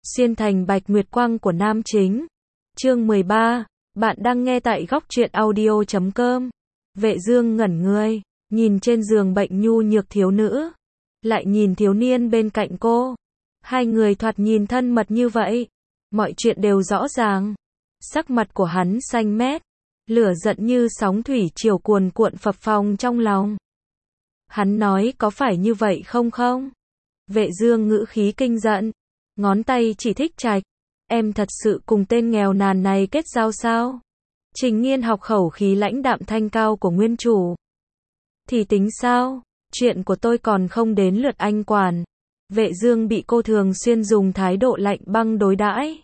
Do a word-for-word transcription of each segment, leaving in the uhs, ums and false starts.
Xuyên thành bạch nguyệt quang của nam chính. Chương mười ba, bạn đang nghe tại góc truyện audio chấm com. Vệ Dương ngẩn người, nhìn trên giường bệnh nhu nhược thiếu nữ, lại nhìn thiếu niên bên cạnh cô. Hai người thoạt nhìn thân mật như vậy, mọi chuyện đều rõ ràng. Sắc mặt của hắn xanh mét, lửa giận như sóng thủy triều cuồn cuộn phập phồng trong lòng. Hắn nói có phải như vậy không không? Vệ Dương ngữ khí kinh giận, ngón tay chỉ Thích Trạch. Em thật sự cùng tên nghèo nàn này kết giao sao? Trình Nghiên học khẩu khí lãnh đạm thanh cao của nguyên chủ. Thì tính sao? Chuyện của tôi còn không đến lượt anh quản. Vệ Dương bị cô thường xuyên dùng thái độ lạnh băng đối đãi,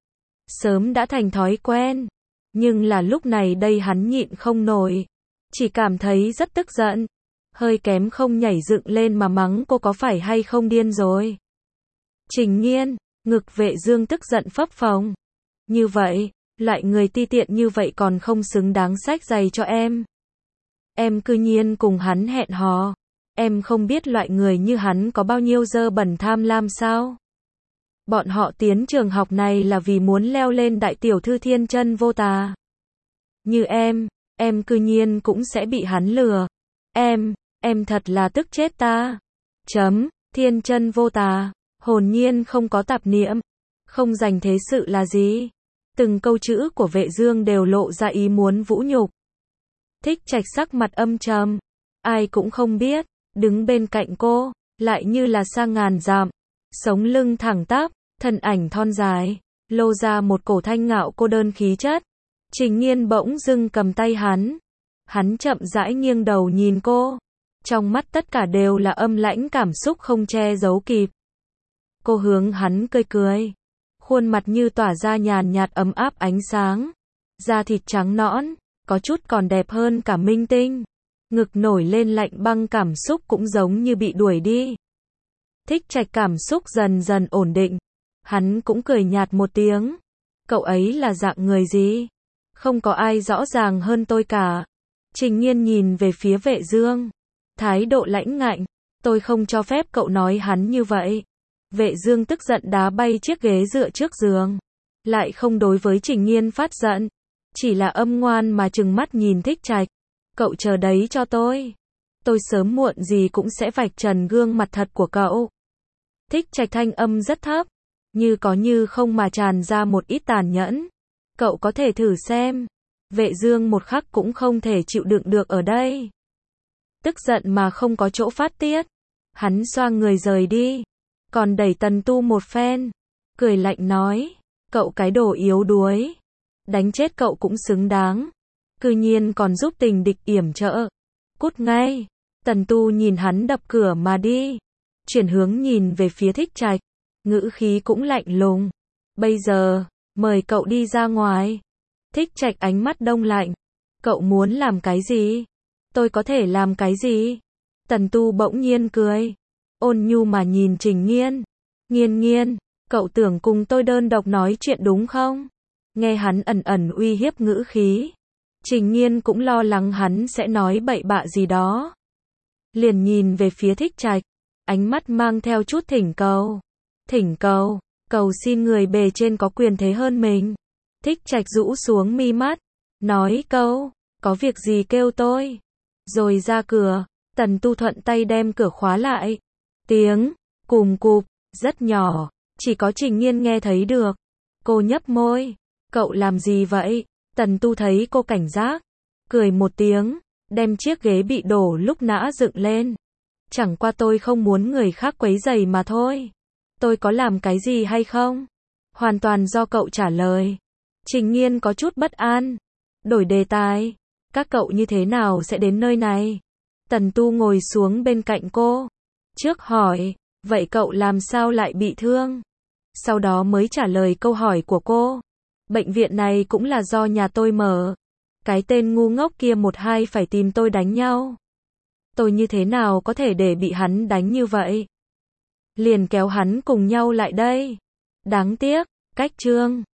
sớm đã thành thói quen. Nhưng là lúc này đây hắn nhịn không nổi, chỉ cảm thấy rất tức giận, hơi kém không nhảy dựng lên mà mắng cô có phải hay không điên rồi. Trình Nghiên, ngực Vệ Dương tức giận phập phồng. Như vậy, loại người ti tiện như vậy còn không xứng đáng xách giày cho em. Em cư nhiên cùng hắn hẹn hò. Em không biết loại người như hắn có bao nhiêu dơ bẩn tham lam sao? Bọn họ tiến trường học này là vì muốn leo lên đại tiểu thư thiên chân vô tà. Như em, em cư nhiên cũng sẽ bị hắn lừa. Em, em thật là tức chết ta. Chấm, thiên chân vô tà, hồn nhiên không có tạp niệm, không dành thế sự là gì? Từng câu chữ của Vệ Dương đều lộ ra ý muốn vũ nhục. Thích Trạch sắc mặt âm trầm, ai cũng không biết, đứng bên cạnh cô, lại như là xa ngàn dặm, sống lưng thẳng tắp, thân ảnh thon dài, lô ra một cổ thanh ngạo cô đơn khí chất. Trình Nghiên bỗng dưng cầm tay hắn, hắn chậm rãi nghiêng đầu nhìn cô, trong mắt tất cả đều là âm lãnh cảm xúc không che giấu kịp. Cô hướng hắn cười cười, khuôn mặt như tỏa ra nhàn nhạt ấm áp ánh sáng, da thịt trắng nõn, có chút còn đẹp hơn cả minh tinh. Ngực nổi lên lạnh băng, cảm xúc cũng giống như bị đuổi đi. Thích Trạch cảm xúc dần dần ổn định, hắn cũng cười nhạt một tiếng. Cậu ấy là dạng người gì? Không có ai rõ ràng hơn tôi cả. Trình Nghiên nhìn về phía Vệ Dương, thái độ lãnh ngạnh. Tôi không cho phép cậu nói hắn như vậy. Vệ Dương tức giận đá bay chiếc ghế dựa trước giường, lại không đối với Trình Nghiên phát giận, chỉ là âm ngoan mà trừng mắt nhìn Thích Trạch. Cậu chờ đấy cho tôi. Tôi sớm muộn gì cũng sẽ vạch trần gương mặt thật của cậu. Thích Trạch thanh âm rất thấp, như có như không mà tràn ra một ít tàn nhẫn. Cậu có thể thử xem. Vệ Dương một khắc cũng không thể chịu đựng được ở đây. Tức giận mà không có chỗ phát tiết. Hắn xoang người rời đi, còn đẩy Tần Tu một phen, cười lạnh nói, cậu cái đồ yếu đuối, đánh chết cậu cũng xứng đáng. Cư nhiên còn giúp tình địch yểm trợ. Cút ngay. Tần Tu nhìn hắn đập cửa mà đi, chuyển hướng nhìn về phía Thích Trạch, ngữ khí cũng lạnh lùng. Bây giờ, mời cậu đi ra ngoài. Thích Trạch ánh mắt đông lạnh. Cậu muốn làm cái gì? Tôi có thể làm cái gì? Tần Tu bỗng nhiên cười, ôn nhu mà nhìn Trình Nghiên. Nghiên nghiên, cậu tưởng cùng tôi đơn độc nói chuyện đúng không? Nghe hắn ẩn ẩn uy hiếp ngữ khí, Trình Nghiên cũng lo lắng hắn sẽ nói bậy bạ gì đó. Liền nhìn về phía Thích Trạch, ánh mắt mang theo chút thỉnh cầu. Thỉnh cầu, cầu xin người bề trên có quyền thế hơn mình. Thích Trạch rũ xuống mi mắt, nói câu, có việc gì kêu tôi. Rồi ra cửa, Tần Tu thuận tay đem cửa khóa lại. Tiếng, cùm cụp, rất nhỏ, chỉ có Trình Nghiên nghe thấy được. Cô nhấp môi, cậu làm gì vậy? Tần Tu thấy cô cảnh giác, cười một tiếng, đem chiếc ghế bị đổ lúc nã dựng lên. Chẳng qua tôi không muốn người khác quấy rầy mà thôi. Tôi có làm cái gì hay không? Hoàn toàn do cậu trả lời. Trình Nghiên có chút bất an, đổi đề tài. Các cậu như thế nào sẽ đến nơi này? Tần Tu ngồi xuống bên cạnh cô, trước hỏi, vậy cậu làm sao lại bị thương? Sau đó mới trả lời câu hỏi của cô. Bệnh viện này cũng là do nhà tôi mở. Cái tên ngu ngốc kia một hai phải tìm tôi đánh nhau. Tôi như thế nào có thể để bị hắn đánh như vậy? Liền kéo hắn cùng nhau lại đây. Đáng tiếc, cách chương.